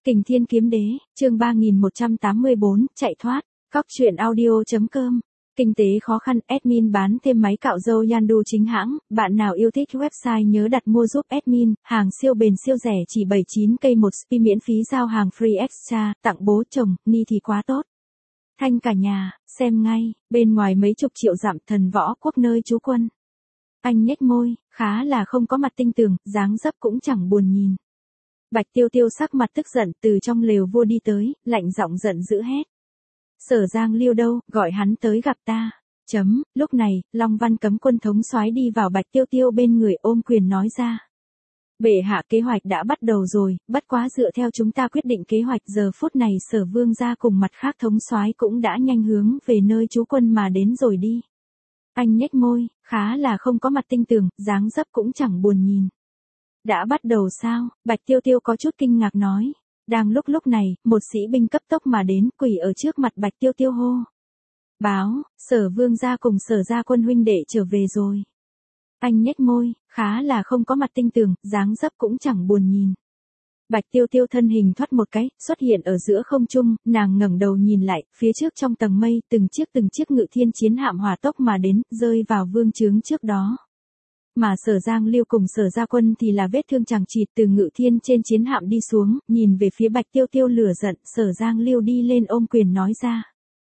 Kình Thiên Kiếm Đế, chương 3184, chạy thoát. Cóc truyện audio.com. Kinh tế khó khăn, admin bán thêm máy cạo râu Yandu chính hãng, bạn nào yêu thích website nhớ đặt mua giúp admin, hàng siêu bền siêu rẻ chỉ 79k một spi miễn phí giao hàng free extra, tặng bố chồng, ni thì quá tốt. Thanh cả nhà, xem ngay, bên ngoài mấy chục triệu dặm thần võ quốc nơi trú quân. Anh nhếch môi, khá là không có mặt tinh tường, dáng dấp cũng chẳng buồn nhìn. Bạch Tiêu Tiêu sắc mặt tức giận từ trong lều vua đi tới, lạnh giọng giận dữ hét. Sở Giang Liêu đâu, gọi hắn tới gặp ta. Lúc này, Long Văn Cấm Quân thống soái đi vào Bạch Tiêu Tiêu bên người ôm quyền nói ra. Bệ hạ kế hoạch đã bắt đầu rồi, bất quá dựa theo chúng ta quyết định kế hoạch giờ phút này Sở Vương gia cùng mặt khác thống soái cũng đã nhanh hướng về nơi trú quân mà đến rồi đi. Anh nhếch môi, khá là không có mặt tinh tường, dáng dấp cũng chẳng buồn nhìn. Đã bắt đầu sao? Bạch Tiêu Tiêu có chút kinh ngạc nói. Đang lúc này, một sĩ binh cấp tốc mà đến, quỳ ở trước mặt Bạch Tiêu Tiêu hô. Báo, Sở Vương gia cùng Sở gia quân huynh đệ trở về rồi. Anh nhếch môi, khá là không có mặt tinh tường, dáng dấp cũng chẳng buồn nhìn. Bạch Tiêu Tiêu thân hình thoát một cái, xuất hiện ở giữa không trung, nàng ngẩng đầu nhìn lại, phía trước trong tầng mây, từng chiếc ngự thiên chiến hạm hỏa tốc mà đến, rơi vào vương trướng trước đó. Mà Sở Giang Liêu cùng Sở gia quân thì là vết thương chằng chịt từ ngự thiên trên chiến hạm đi xuống, nhìn về phía Bạch Tiêu Tiêu lửa giận, Sở Giang Liêu đi lên ôm quyền nói ra.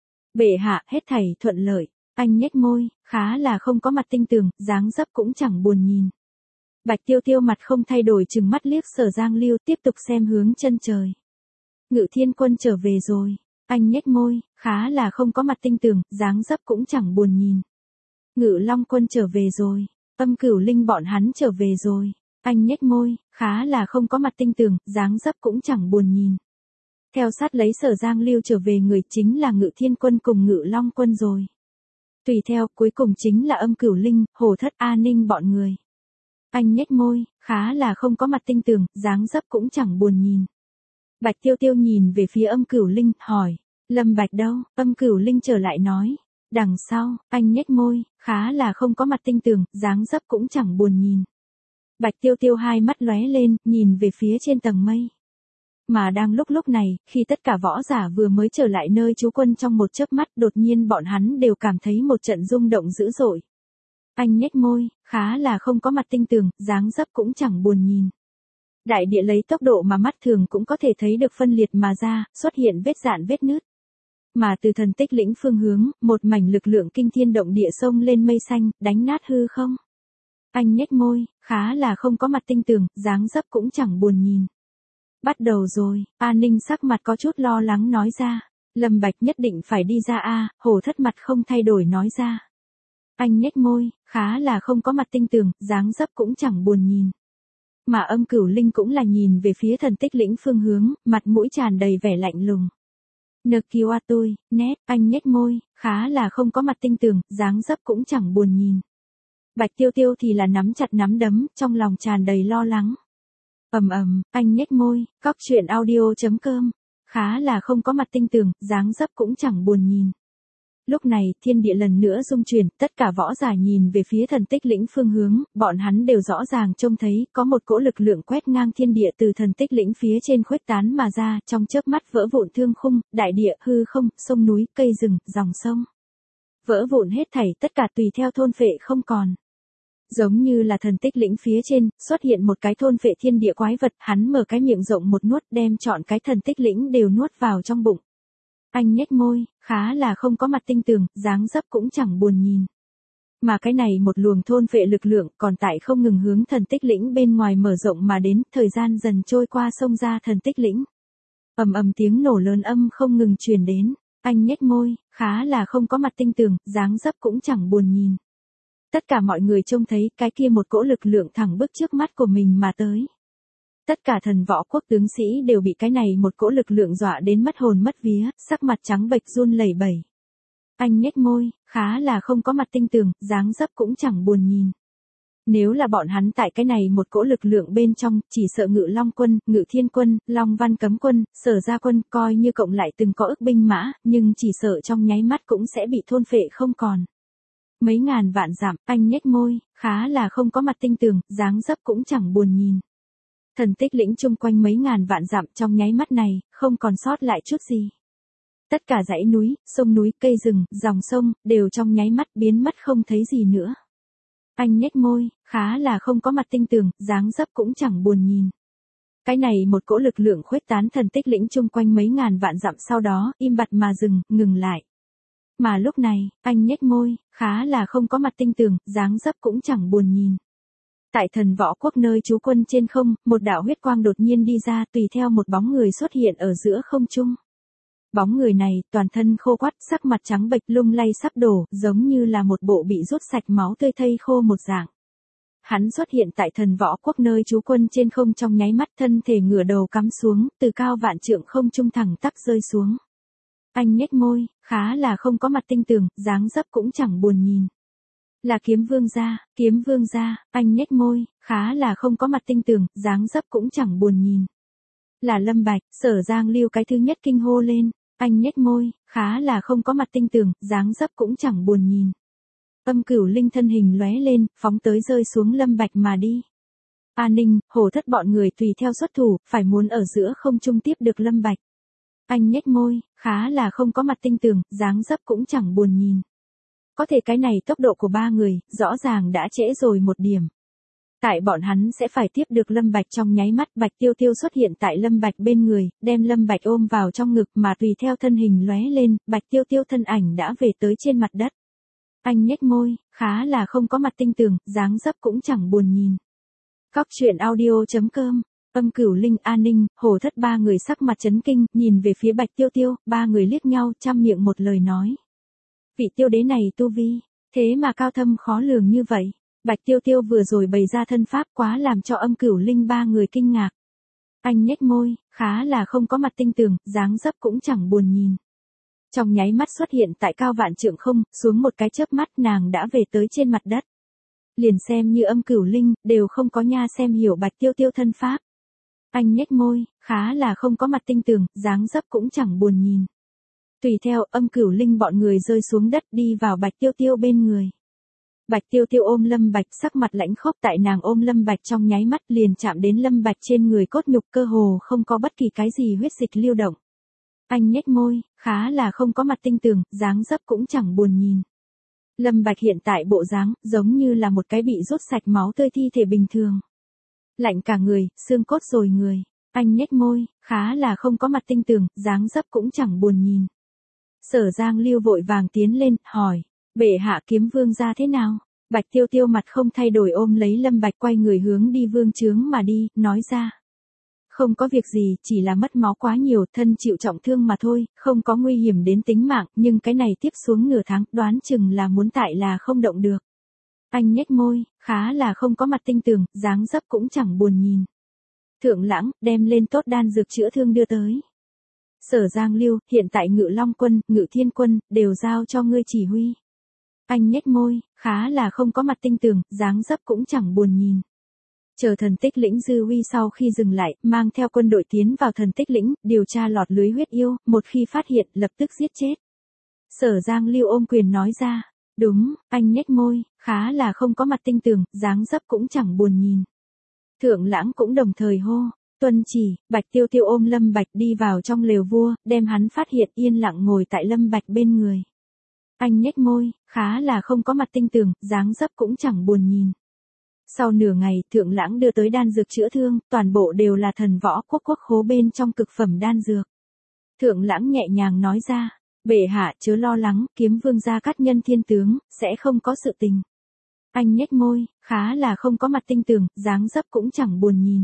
Bệ hạ, hết thảy thuận lợi. Anh nhếch môi, khá là không có mặt tinh tường, dáng dấp cũng chẳng buồn nhìn. Bạch Tiêu Tiêu mặt không thay đổi chừng mắt liếc Sở Giang Liêu tiếp tục xem hướng chân trời. Ngự thiên quân trở về rồi. Anh nhếch môi, khá là không có mặt tinh tường, dáng dấp cũng chẳng buồn nhìn. Ngự Long quân trở về rồi. Âm Cửu Linh bọn hắn trở về rồi. Anh nhếch môi, khá là không có mặt tinh tường, dáng dấp cũng chẳng buồn nhìn. Theo sát lấy Sở Giang Liêu trở về người chính là Ngự Thiên quân cùng Ngự Long quân rồi. Tùy theo, cuối cùng chính là Âm Cửu Linh, Hồ Thất A Ninh bọn người. Anh nhếch môi, khá là không có mặt tinh tường, dáng dấp cũng chẳng buồn nhìn. Bạch Tiêu Tiêu nhìn về phía Âm Cửu Linh, hỏi. Lâm Bạch đâu? Âm Cửu Linh trở lại nói. Đằng sau, anh nhếch môi, khá là không có mặt tinh tường, dáng dấp cũng chẳng buồn nhìn. Bạch Tiêu Tiêu hai mắt lóe lên, nhìn về phía trên tầng mây. Mà đang lúc này, khi tất cả võ giả vừa mới trở lại nơi trú quân trong một chớp mắt, đột nhiên bọn hắn đều cảm thấy một trận rung động dữ dội. Anh nhếch môi, khá là không có mặt tinh tường, dáng dấp cũng chẳng buồn nhìn. Đại địa lấy tốc độ mà mắt thường cũng có thể thấy được phân liệt mà ra, xuất hiện vết rạn vết nứt. Mà từ thần tích lĩnh phương hướng, một mảnh lực lượng kinh thiên động địa sông lên mây xanh, đánh nát hư không. Anh nhếch môi, khá là không có mặt tinh tường, dáng dấp cũng chẳng buồn nhìn. Bắt đầu rồi, A Ninh sắc mặt có chút lo lắng nói ra. Lâm Bạch nhất định phải đi ra a. Hồ Thất mặt không thay đổi nói ra. Anh nhếch môi, khá là không có mặt tinh tường, dáng dấp cũng chẳng buồn nhìn. Mà Âm Cửu Linh cũng là nhìn về phía thần tích lĩnh phương hướng, mặt mũi tràn đầy vẻ lạnh lùng. Nơ kiêu a tôi, nét, anh nhếch môi, khá là không có mặt tinh tường, dáng dấp cũng chẳng buồn nhìn. Bạch Tiêu Tiêu thì là nắm chặt nắm đấm, trong lòng tràn đầy lo lắng. Anh nhếch môi, cóc truyện audio.com. Khá là không có mặt tinh tường, dáng dấp cũng chẳng buồn nhìn. Lúc này, thiên địa lần nữa rung chuyển, tất cả võ giả nhìn về phía thần tích lĩnh phương hướng, bọn hắn đều rõ ràng trông thấy, có một cỗ lực lượng quét ngang thiên địa từ thần tích lĩnh phía trên khuếch tán mà ra, trong chớp mắt vỡ vụn thương khung, đại địa, hư không, sông núi, cây rừng, dòng sông. Vỡ vụn hết thảy, tất cả tùy theo thôn phệ không còn. Giống như là thần tích lĩnh phía trên, xuất hiện một cái thôn phệ thiên địa quái vật, hắn mở cái miệng rộng một nuốt đem trọn cái thần tích lĩnh đều nuốt vào trong bụng. Anh nhếch môi, khá là không có mặt tinh tường, dáng dấp cũng chẳng buồn nhìn. Mà cái này một luồng thôn phệ lực lượng còn tại không ngừng hướng thần tích lĩnh bên ngoài mở rộng mà đến, thời gian dần trôi qua xông ra thần tích lĩnh. Tiếng nổ lớn âm không ngừng truyền đến, anh nhếch môi, khá là không có mặt tinh tường, dáng dấp cũng chẳng buồn nhìn. Tất cả mọi người trông thấy cái kia một cỗ lực lượng thẳng bước trước mắt của mình mà tới. Tất cả thần võ quốc tướng sĩ đều bị cái này một cỗ lực lượng dọa đến mất hồn mất vía, sắc mặt trắng bệch run lẩy bẩy. Anh nhếch môi, khá là không có mặt tinh tường, dáng dấp cũng chẳng buồn nhìn. Nếu là bọn hắn tại cái này một cỗ lực lượng bên trong, chỉ sợ Ngự Long quân, Ngự Thiên quân, Long Văn Cấm quân, Sở gia quân coi như cộng lại từng có ức binh mã, nhưng chỉ sợ trong nháy mắt cũng sẽ bị thôn phệ không còn. Mấy ngàn vạn dặm, anh nhếch môi, khá là không có mặt tinh tường, dáng dấp cũng chẳng buồn nhìn. Thần tích lĩnh chung quanh mấy ngàn vạn dặm trong nháy mắt này, không còn sót lại chút gì. Tất cả dãy núi, sông núi, cây rừng, dòng sông, đều trong nháy mắt biến mất không thấy gì nữa. Anh nhếch môi, khá là không có mặt tinh tường, dáng dấp cũng chẳng buồn nhìn. Cái này một cỗ lực lượng khuếch tán thần tích lĩnh chung quanh mấy ngàn vạn dặm sau đó, im bặt mà ngừng lại. Mà lúc này, anh nhếch môi, khá là không có mặt tinh tường, dáng dấp cũng chẳng buồn nhìn. Tại Thần Võ Quốc nơi trú quân trên không, một đạo huyết quang đột nhiên đi ra tùy theo một bóng người xuất hiện ở giữa không trung. Bóng người này, toàn thân khô quắt, sắc mặt trắng bệch lung lay sắp đổ, giống như là một bộ bị rút sạch máu tươi thây khô một dạng. Hắn xuất hiện tại Thần Võ Quốc nơi trú quân trên không trong nháy mắt, thân thể ngửa đầu cắm xuống, từ cao vạn trượng không trung thẳng tắp rơi xuống. Anh nhếch môi, khá là không có mặt tinh tường, dáng dấp cũng chẳng buồn nhìn. Là kiếm vương gia, anh nhếch môi, khá là không có mặt tinh tường, dáng dấp cũng chẳng buồn nhìn. Là Lâm Bạch, Sở Giang Lưu cái thứ nhất kinh hô lên, anh nhếch môi, khá là không có mặt tinh tường, dáng dấp cũng chẳng buồn nhìn. Âm Cửu Linh thân hình lóe lên, phóng tới rơi xuống Lâm Bạch mà đi. A Ninh, Hổ Thất bọn người tùy theo xuất thủ, phải muốn ở giữa không trung tiếp được Lâm Bạch. Anh nhếch môi, khá là không có mặt tinh tường, dáng dấp cũng chẳng buồn nhìn. Có thể cái này tốc độ của ba người, rõ ràng đã trễ rồi một điểm. Tại bọn hắn sẽ phải tiếp được Lâm Bạch trong nháy mắt, Bạch Tiêu Tiêu xuất hiện tại Lâm Bạch bên người, đem Lâm Bạch ôm vào trong ngực mà tùy theo thân hình lóe lên, Bạch Tiêu Tiêu thân ảnh đã về tới trên mặt đất. Anh nhếch môi, khá là không có mặt tinh tường, dáng dấp cũng chẳng buồn nhìn. Cóc truyện audio.com, Âm Cửu Linh, A Ninh, Hổ Thất ba người sắc mặt chấn kinh, nhìn về phía Bạch Tiêu Tiêu, ba người liếc nhau, trăm miệng một lời nói. Vị tiêu đế này tu vi, thế mà cao thâm khó lường như vậy. Bạch Tiêu Tiêu vừa rồi bày ra thân pháp quá làm cho Âm Cửu Linh ba người kinh ngạc. Anh nhếch môi, khá là không có mặt tinh tường, dáng dấp cũng chẳng buồn nhìn. Trong nháy mắt xuất hiện tại cao vạn trượng không, xuống một cái chớp mắt nàng đã về tới trên mặt đất. Liền xem như Âm Cửu Linh, đều không có nha xem hiểu Bạch Tiêu Tiêu thân pháp. Anh nhếch môi, khá là không có mặt tinh tường, dáng dấp cũng chẳng buồn nhìn. Tùy theo, Âm Cửu Linh bọn người rơi xuống đất đi vào Bạch Tiêu Tiêu bên người. Bạch Tiêu Tiêu ôm Lâm Bạch, sắc mặt lãnh khốc, tại nàng ôm Lâm Bạch trong nháy mắt liền chạm đến Lâm Bạch trên người, cốt nhục cơ hồ không có bất kỳ cái gì huyết dịch lưu động. Anh nhếch môi, khá là không có mặt tinh tường, dáng dấp cũng chẳng buồn nhìn. Lâm Bạch hiện tại bộ dáng, giống như là một cái bị rút sạch máu tươi thi thể bình thường. Lạnh cả người, xương cốt rồi người. Anh nhếch môi, khá là không có mặt tinh tường, dáng dấp cũng chẳng buồn nhìn. Sở Giang Lưu vội vàng tiến lên, hỏi, bệ hạ kiếm vương gia thế nào? Bạch Tiêu Tiêu mặt không thay đổi ôm lấy Lâm Bạch quay người hướng đi vương trướng mà đi, nói ra. Không có việc gì, chỉ là mất máu quá nhiều, thân chịu trọng thương mà thôi, không có nguy hiểm đến tính mạng, nhưng cái này tiếp xuống nửa tháng, đoán chừng là muốn tại là không động được. Anh nhếch môi, khá là không có mặt tinh tường, dáng dấp cũng chẳng buồn nhìn. Thượng Lãng, đem lên tốt đan dược chữa thương đưa tới. Sở Giang Lưu, hiện tại Ngự Long quân, Ngự Thiên quân, đều giao cho ngươi chỉ huy. Anh nhếch môi, khá là không có mặt tinh tường, dáng dấp cũng chẳng buồn nhìn. Chờ thần tích lĩnh dư uy sau khi dừng lại, mang theo quân đội tiến vào thần tích lĩnh, điều tra lọt lưới huyết yêu, một khi phát hiện, lập tức giết chết. Sở Giang Lưu ôm quyền nói ra, đúng, anh nhếch môi, khá là không có mặt tinh tường, dáng dấp cũng chẳng buồn nhìn. Thượng Lãng cũng đồng thời hô, tuân chỉ, Bạch Tiêu Tiêu ôm Lâm Bạch đi vào trong lều vua, đem hắn phát hiện yên lặng ngồi tại Lâm Bạch bên người. Anh nhếch môi, khá là không có mặt tinh tường, dáng dấp cũng chẳng buồn nhìn. Sau nửa ngày, Thượng Lãng đưa tới đan dược chữa thương, toàn bộ đều là Thần Võ Quốc quốc khố bên trong cực phẩm đan dược. Thượng Lãng nhẹ nhàng nói ra, bệ hạ chớ lo lắng, kiếm vương gia Cát Nhân Thiên tướng, sẽ không có sự tình. Anh nhếch môi, khá là không có mặt tinh tường, dáng dấp cũng chẳng buồn nhìn.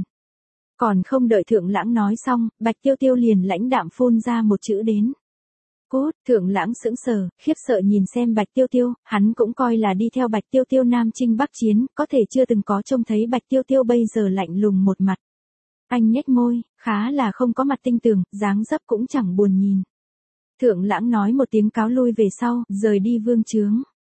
Còn không đợi Thượng Lãng nói xong, Bạch Tiêu Tiêu liền lãnh đạm phun ra một chữ đến. Cốt, Thượng Lãng sững sờ, khiếp sợ nhìn xem Bạch Tiêu Tiêu, hắn cũng coi là đi theo Bạch Tiêu Tiêu Nam Chinh Bắc Chiến, có thể chưa từng có trông thấy Bạch Tiêu Tiêu bây giờ lạnh lùng một mặt. Anh nhếch môi, khá là không có mặt tinh tường, dáng dấp cũng chẳng buồn nhìn. Thượng Lãng nói một tiếng cáo lui về sau, rời đi vương trướng.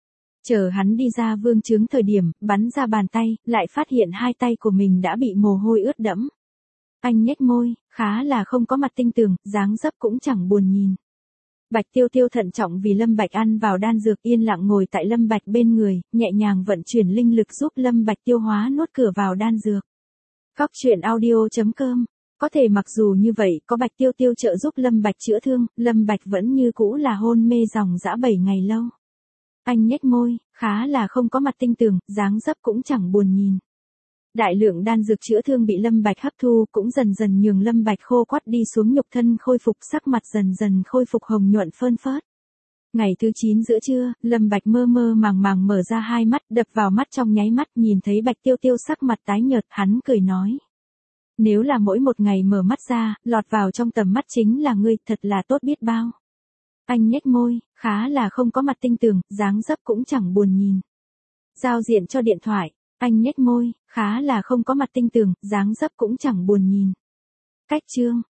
Chờ hắn đi ra vương trướng thời điểm, bắn ra bàn tay, lại phát hiện hai tay của mình đã bị mồ hôi ướt đẫm. Anh nhếch môi, khá là không có mặt tinh tường, dáng dấp cũng chẳng buồn nhìn. Bạch Tiêu Tiêu thận trọng vì Lâm Bạch ăn vào đan dược, yên lặng ngồi tại Lâm Bạch bên người, nhẹ nhàng vận chuyển linh lực giúp Lâm Bạch tiêu hóa nuốt cửa vào đan dược. Cóc truyện audio.com. Có thể mặc dù như vậy, có Bạch Tiêu Tiêu trợ giúp Lâm Bạch chữa thương, Lâm Bạch vẫn như cũ là hôn mê dòng dã 7 ngày lâu. Anh nhếch môi, khá là không có mặt tinh tường, dáng dấp cũng chẳng buồn nhìn. Đại lượng đan dược chữa thương bị Lâm Bạch hấp thu cũng dần dần nhường Lâm Bạch khô quắt đi xuống, nhục thân khôi phục, sắc mặt dần dần khôi phục hồng nhuận phơn phớt. Ngày thứ 9 giữa trưa, Lâm Bạch mơ mơ màng màng mở ra hai mắt, đập vào mắt trong nháy mắt nhìn thấy Bạch Tiêu Tiêu sắc mặt tái nhợt, hắn cười nói. Nếu là mỗi một ngày mở mắt ra, lọt vào trong tầm mắt chính là ngươi, thật là tốt biết bao. Anh nhếch môi, khá là không có mặt tinh tường, dáng dấp cũng chẳng buồn nhìn. Giao diện cho điện thoại, anh nhếch môi, khá là không có mặt tinh tường, dáng dấp cũng chẳng buồn nhìn. Cách chương.